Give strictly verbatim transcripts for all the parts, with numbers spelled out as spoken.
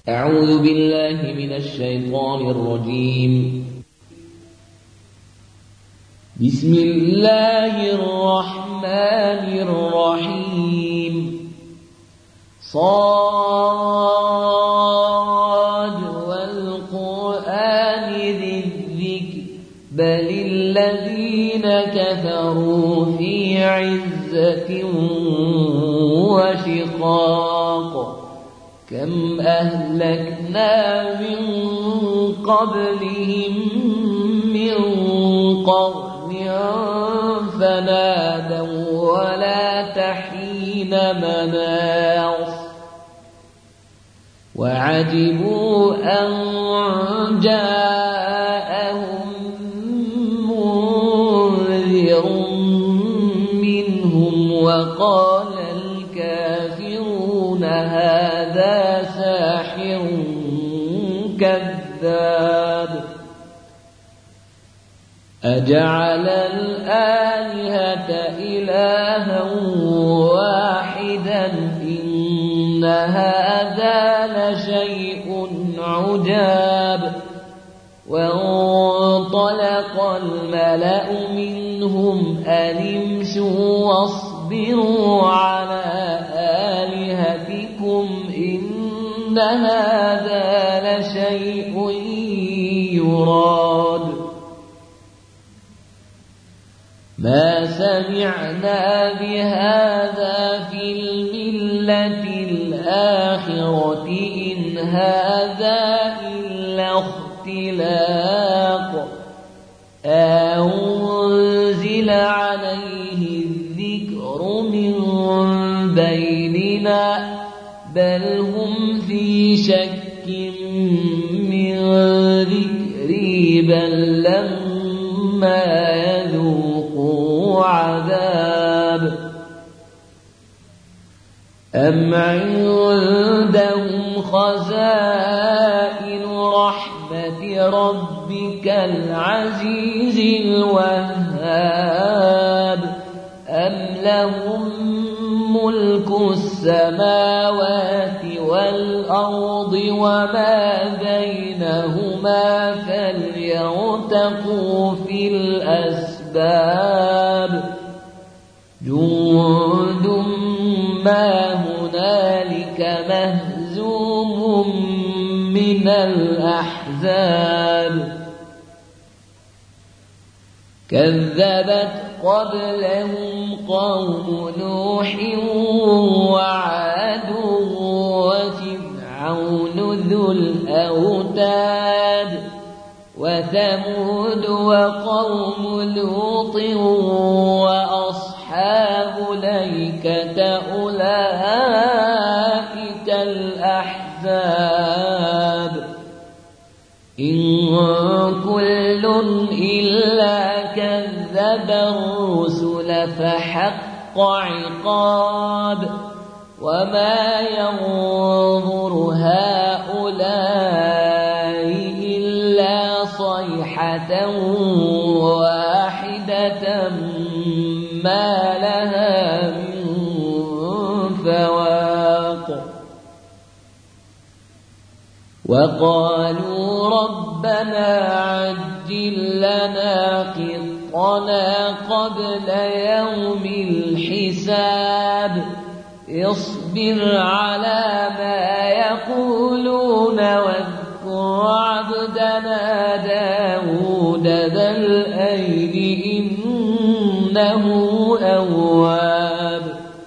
أعوذ بالله من الشيطان الرجيم. بسم الله الرحمن الرحيم. صاد والقرآن ذي الذكر بل الذين كفروا في عزة وشقاق كم أهلكنا من قبلهم من قرن فنادوا ولا تحين مناص وعجبوا أن جاءهم منذر منهم وقال الكافرون هذا ساحر كذاب أجعل الآلهة إلها واحدا إن هذا لشيء عجاب وانطلق الملأ منهم أن امشوا واصبروا على آلهتكم إن هذا لشيء يراد ما سمعنا بهذا في الملة الآخرة إن هذا إلا اختلاق أنزل عليه الذكر من بيننا بل هم في شك من ذكري بل لما يذوقوا عذاب أم عندهم خزائن رحمة ربك العزيز الوهاب أم لهم ملك السماوات والأرض وما بينهما فليرتقوا في الأسباب جند ما هنالك مهزوم من الأحزاب كذبت قبلهم قوم نوح وعاد وفرعون ذو الأوتاد وثمود وقوم لوط وأصحاب الأيكة أولئك الأحزاب إن كل إلا كذب الرسل فحق عقاب وما ينظر هؤلاء إلا صيحة واحدة ما لها من فواق وقالوا ربنا عجل لنا قطنا قبل يوم الحساب اصبر على ما يقولون واذكر عبدنا داود ذا الأيد إنه أواب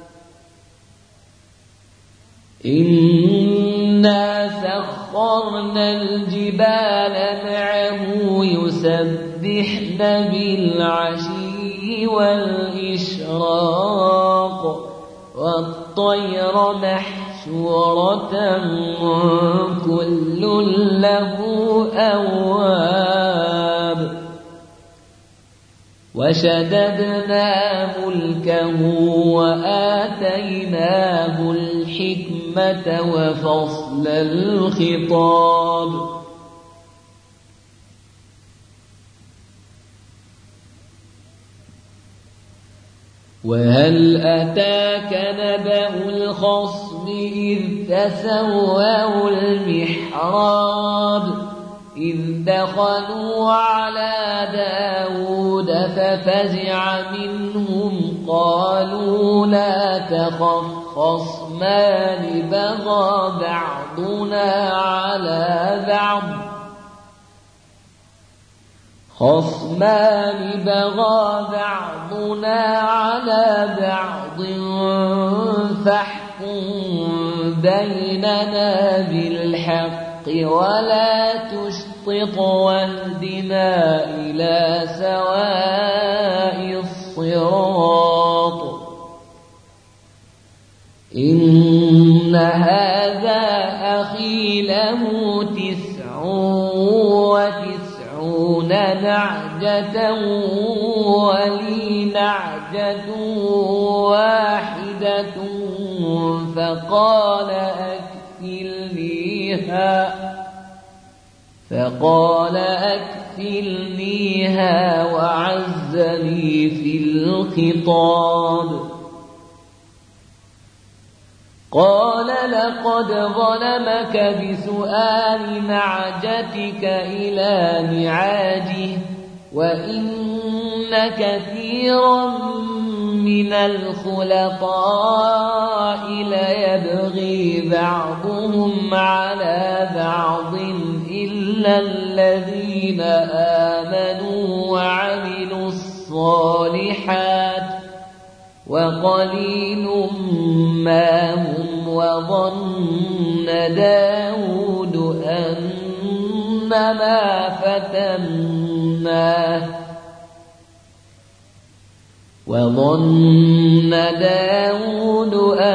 إنا سخرنا الجبال معه يسبحن بالعشي والإشراق والطير محشورة كل له أواب وشددنا ملكه وآتيناه الحكمة وفصل الخطاب وهل أتاك نبأ الخصم إذ تسوروا المحراب إذ دخلوا على داود ففزع منهم قالوا لا تخف خصمان بغى بعضنا على بعض خصمان بغى بعضنا على بعض فاحكم بيننا بالحق ولا تشطط واهدنا إلى سواء الصراط إن هذا أخي له تسع وتسعون نعجة ولي نعجة واحدة فقال أكفلنيها فقال أكفلنيها وعزني في الخطاب قال لقد ظلمك بسؤال نعجتك إلى نعاجه وإن كثيرا من الخلطاء ليبغي بعضهم على بعض إلا الذين آمنوا وعملوا الصالحات وقليل ما هم وظن داود أنما فتناه وظن داود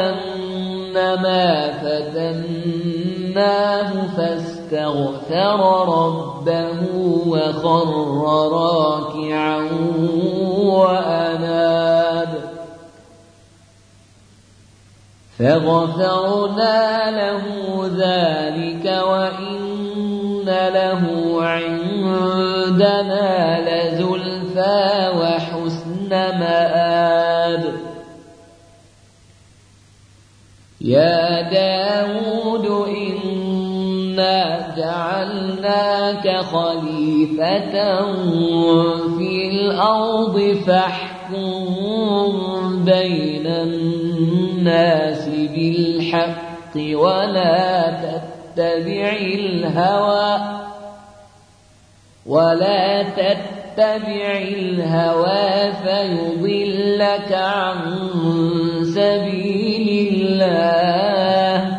أنما فتناه فاستغفر ربه وخر راكعا وأناب فغفرنا له ذلك وإن له عندنا لزلفى وحسن مآب يا داود إنا جعلناك خليفة في الأرض فاحكم بين الناس بالحق ولا تتبع الهوى ولا تتبع الهوى فيضلك عن سبيل الله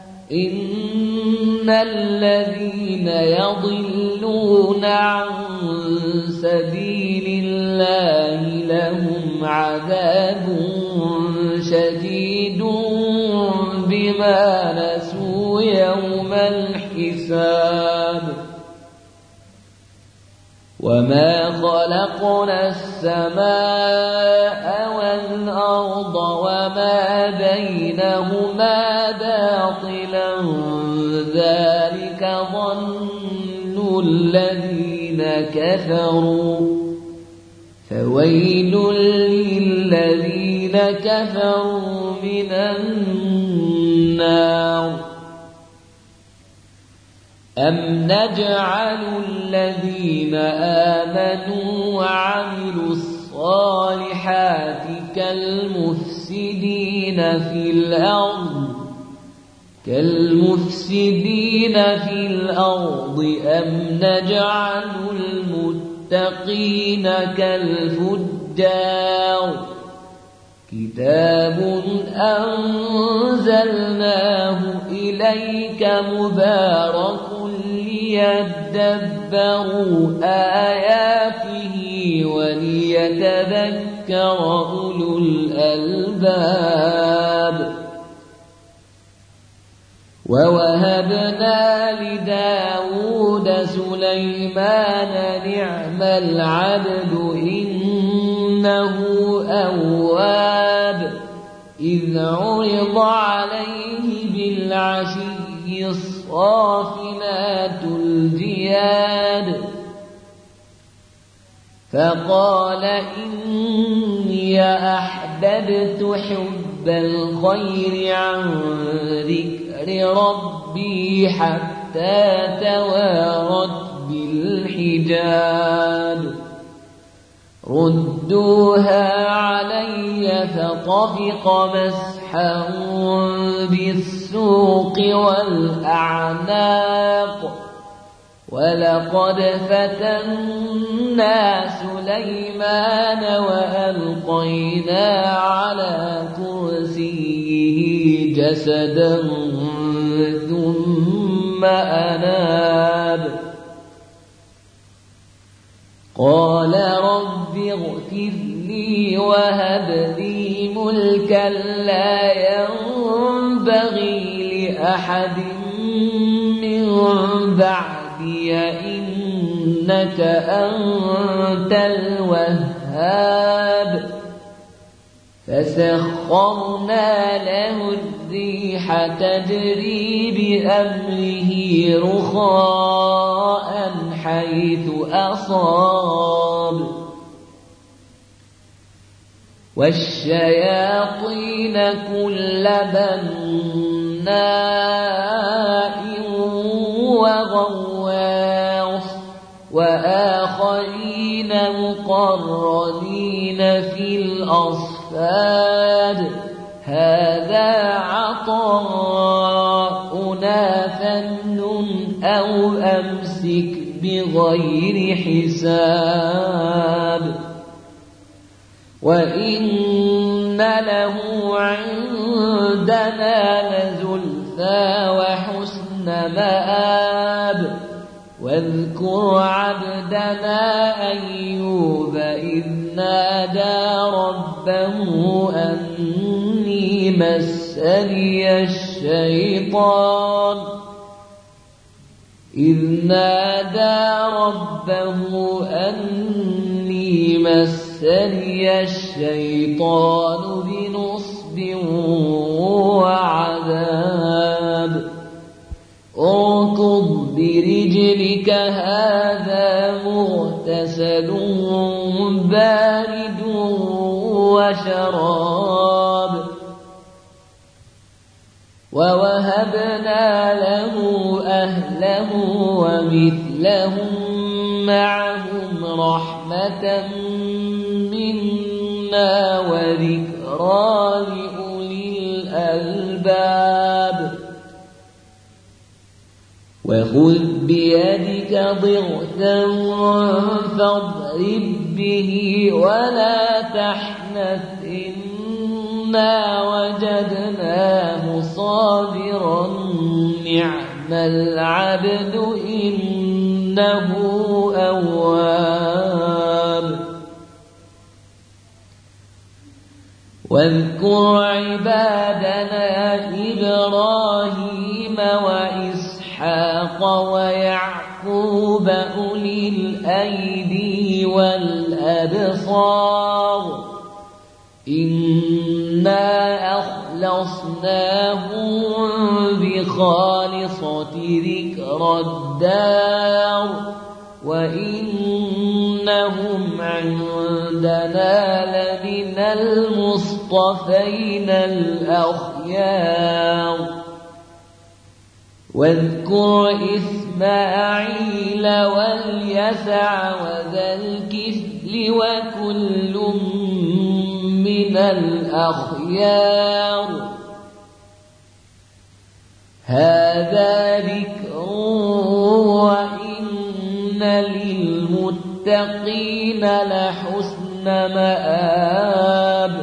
إن الذين يضلون عن سبيل الله لهم عذاب شديد بما نسوا يوم الحساب وما خلقنا السماء والأرض وما بينهما باطلا ذلك ظن الذين كفروا فويل للذين كفروا من النار أم نجعل الذين آمنوا وعملوا الصالحات كالمفسدين في الأرض كالمفسدين في الأرض أم نجعل المتقين كالفجار كتاب أنزلناه إليك مبارك ليدبروا آياته وليتذكر أولو الألباب ووهبنا لداود سليمان نعم العبد إنه أواب إذ عرض عليه بالعشي الصافنات الجياد فقال إني أحب أحببت حب الخير عن ذكر ربي حتى توارت بالحجاب ردوها علي فطفق مسحا بالسوق والأعناق ولقد فتنا سليمان وألقينا على كرسيه جسدا ثم أناب قال رب اغفر لي وهب لي ملكا لا ينبغي لأحد من بعدي إنك أنت الوهاب فسخرنا له الريح تجري بأمره رخاء حيث أصاب والشياطين كل بناء وغواص وآخرين مقرنين في الأصفاد هذا عطاؤنا فامنن أو أمسك بغير حساب وإن له عندنا لزلفى وحسن مآب واذكر عبدنا أيوب إذ نادى ربه أني مسني الشيطان إذ نادى ربه أني مسني الشيطان بنصب وعذاب اركض برجلك هذا مغتسل بارد وشراب ووهبنا له أهله ومثلهم معهم رحمة منا وذكرى لأولي الألباب وخذ بيدك ضغثا فاضرب به ولا تحنث إنا وجدناه صابرا نعم العبد إنه أواب واذكر عبادنا إبراهيم وإسحاق ويعقوب أولي الأيدي والأبصار إنا أخلصناهم بخالصة ذكر الدار وإنهم عندنا لمن المصطفين الأخيار واذكر إسماعيل واليسع وذا الكفل وكل من الأخيار هذا ذكر وإن للمتقين لحسن مآب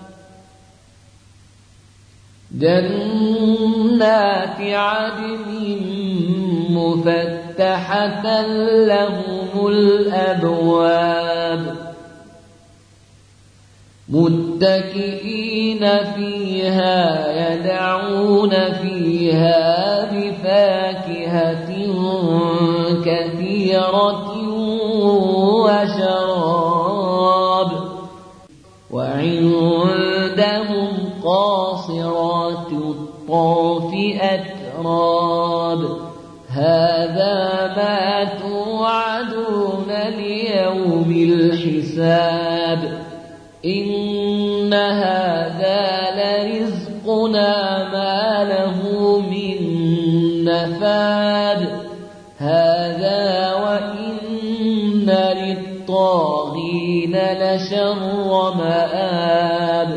جنات عدن مفتحة لهم الأبواب متكئين فيها يدعون فيها بفاكهة كثيرة وشراب وعندهم قاصرات الطرف أتراب هذا ما توعدون ليوم الحساب إن هذا لرزقنا ما له من نفاد هذا وإن للطاغين لشر مآب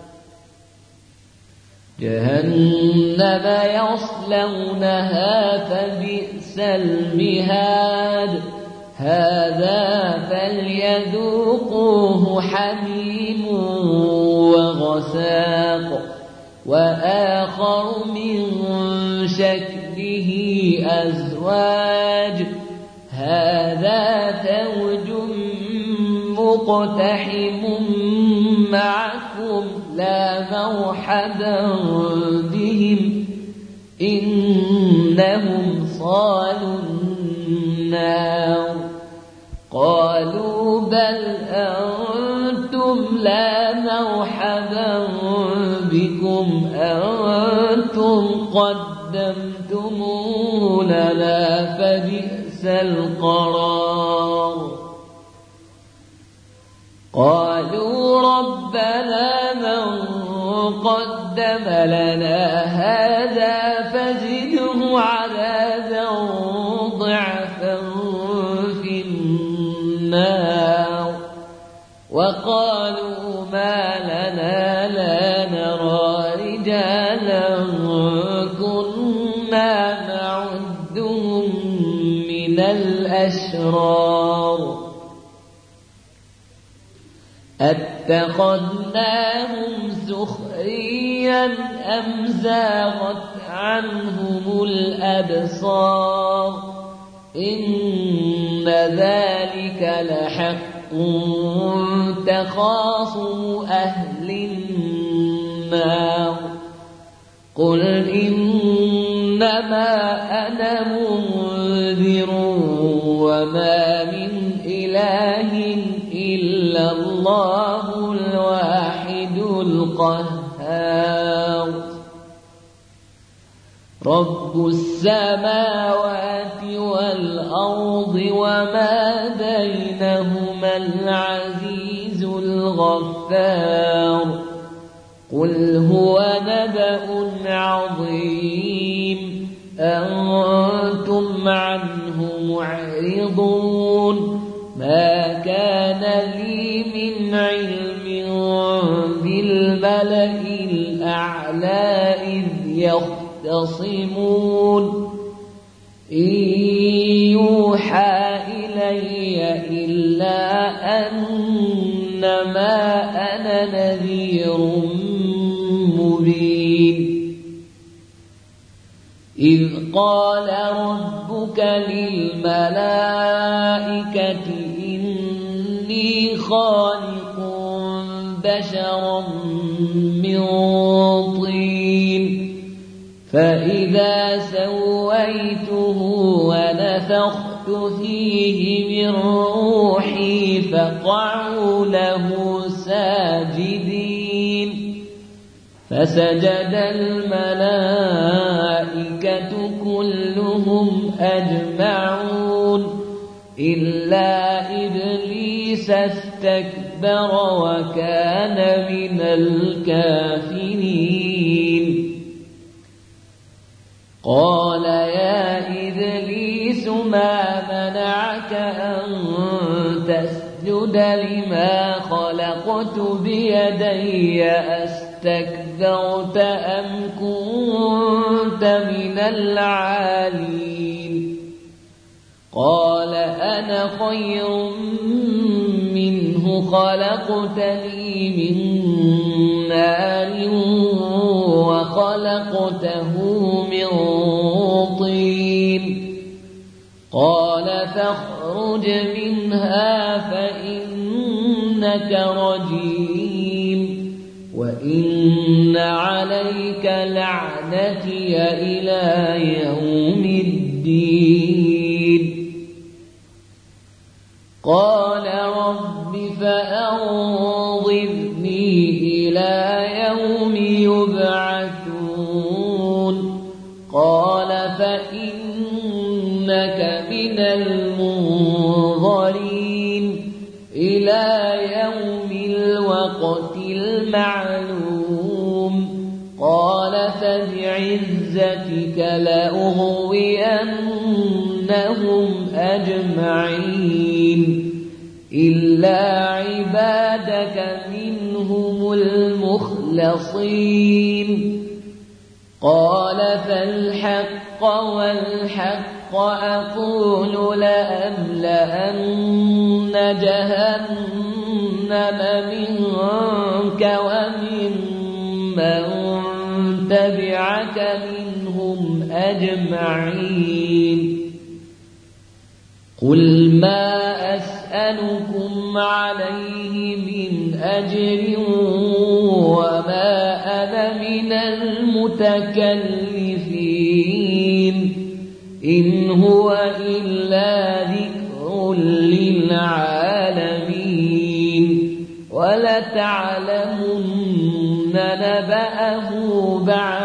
جهنم يصلونها فبئس المهاد هذا فليذوقوه حميم وغساق وآخر من شكله أزواج هذا فوج مقتحم معكم لا مرحبا بهم إنهم صالوا النار قالوا بل أنتم لا مرحبا بكم أنتم قدمتموه لنا فبئس القرار قالوا ربنا من قدم لنا هذا فزده عذابا ضعفا في النار وقالوا ما لنا لا نرى رجالا كنا نعدهم من الأشرار أتخذناهم سخريا أم زاغت عنهم الأبصار إن ذلك لحق تخاصم أهل النار قل إنما أنا منذر وما من إله إلا الله الواحد القهار رب السماوات والأرض وما بينهما العزيز الغفار قل هو نبأ عظيم أنتم عنه معرضون ما كان لي من علم بالملأ الأعلى إذ يختصمون إن يوحى إلي إلا أنما أنا نذير مبين إذ قال ربك للملائكة إني خالق بشرا من طين فإذا سويته ونفخت فيه من روحي فقعوا له ساجدين فسجد الملائكة كلهم أجمعون إلا إبليس استكبر وكان من الكافرين قال يا إبليس ما منعك أن تسجد لما خلقت بيدي أستكبرت أم كنت من العالين قال أنا خير منه خلقتني من نار وخلقته من طين قال فاخرج منها فإنك رجيم وإن عليك لعنتي إلى يوم الدين قال رب فأنظرني إلى يوم يبعثون قال فإنك من المنظرين إلى يوم الوقت المعلوم معلوم قال فبعزتك لأغوينهم أجمعين إلا عبادك منهم المخلصين قال فالحق والحق أقول لأملأن جهنم منك ومن من تبعك منهم أجمعين قل ما أسألكم عليه من أجر وما أنا من المتكلفين إن هو إلا ذكر للعالمين ولتعلمن نبأه بعد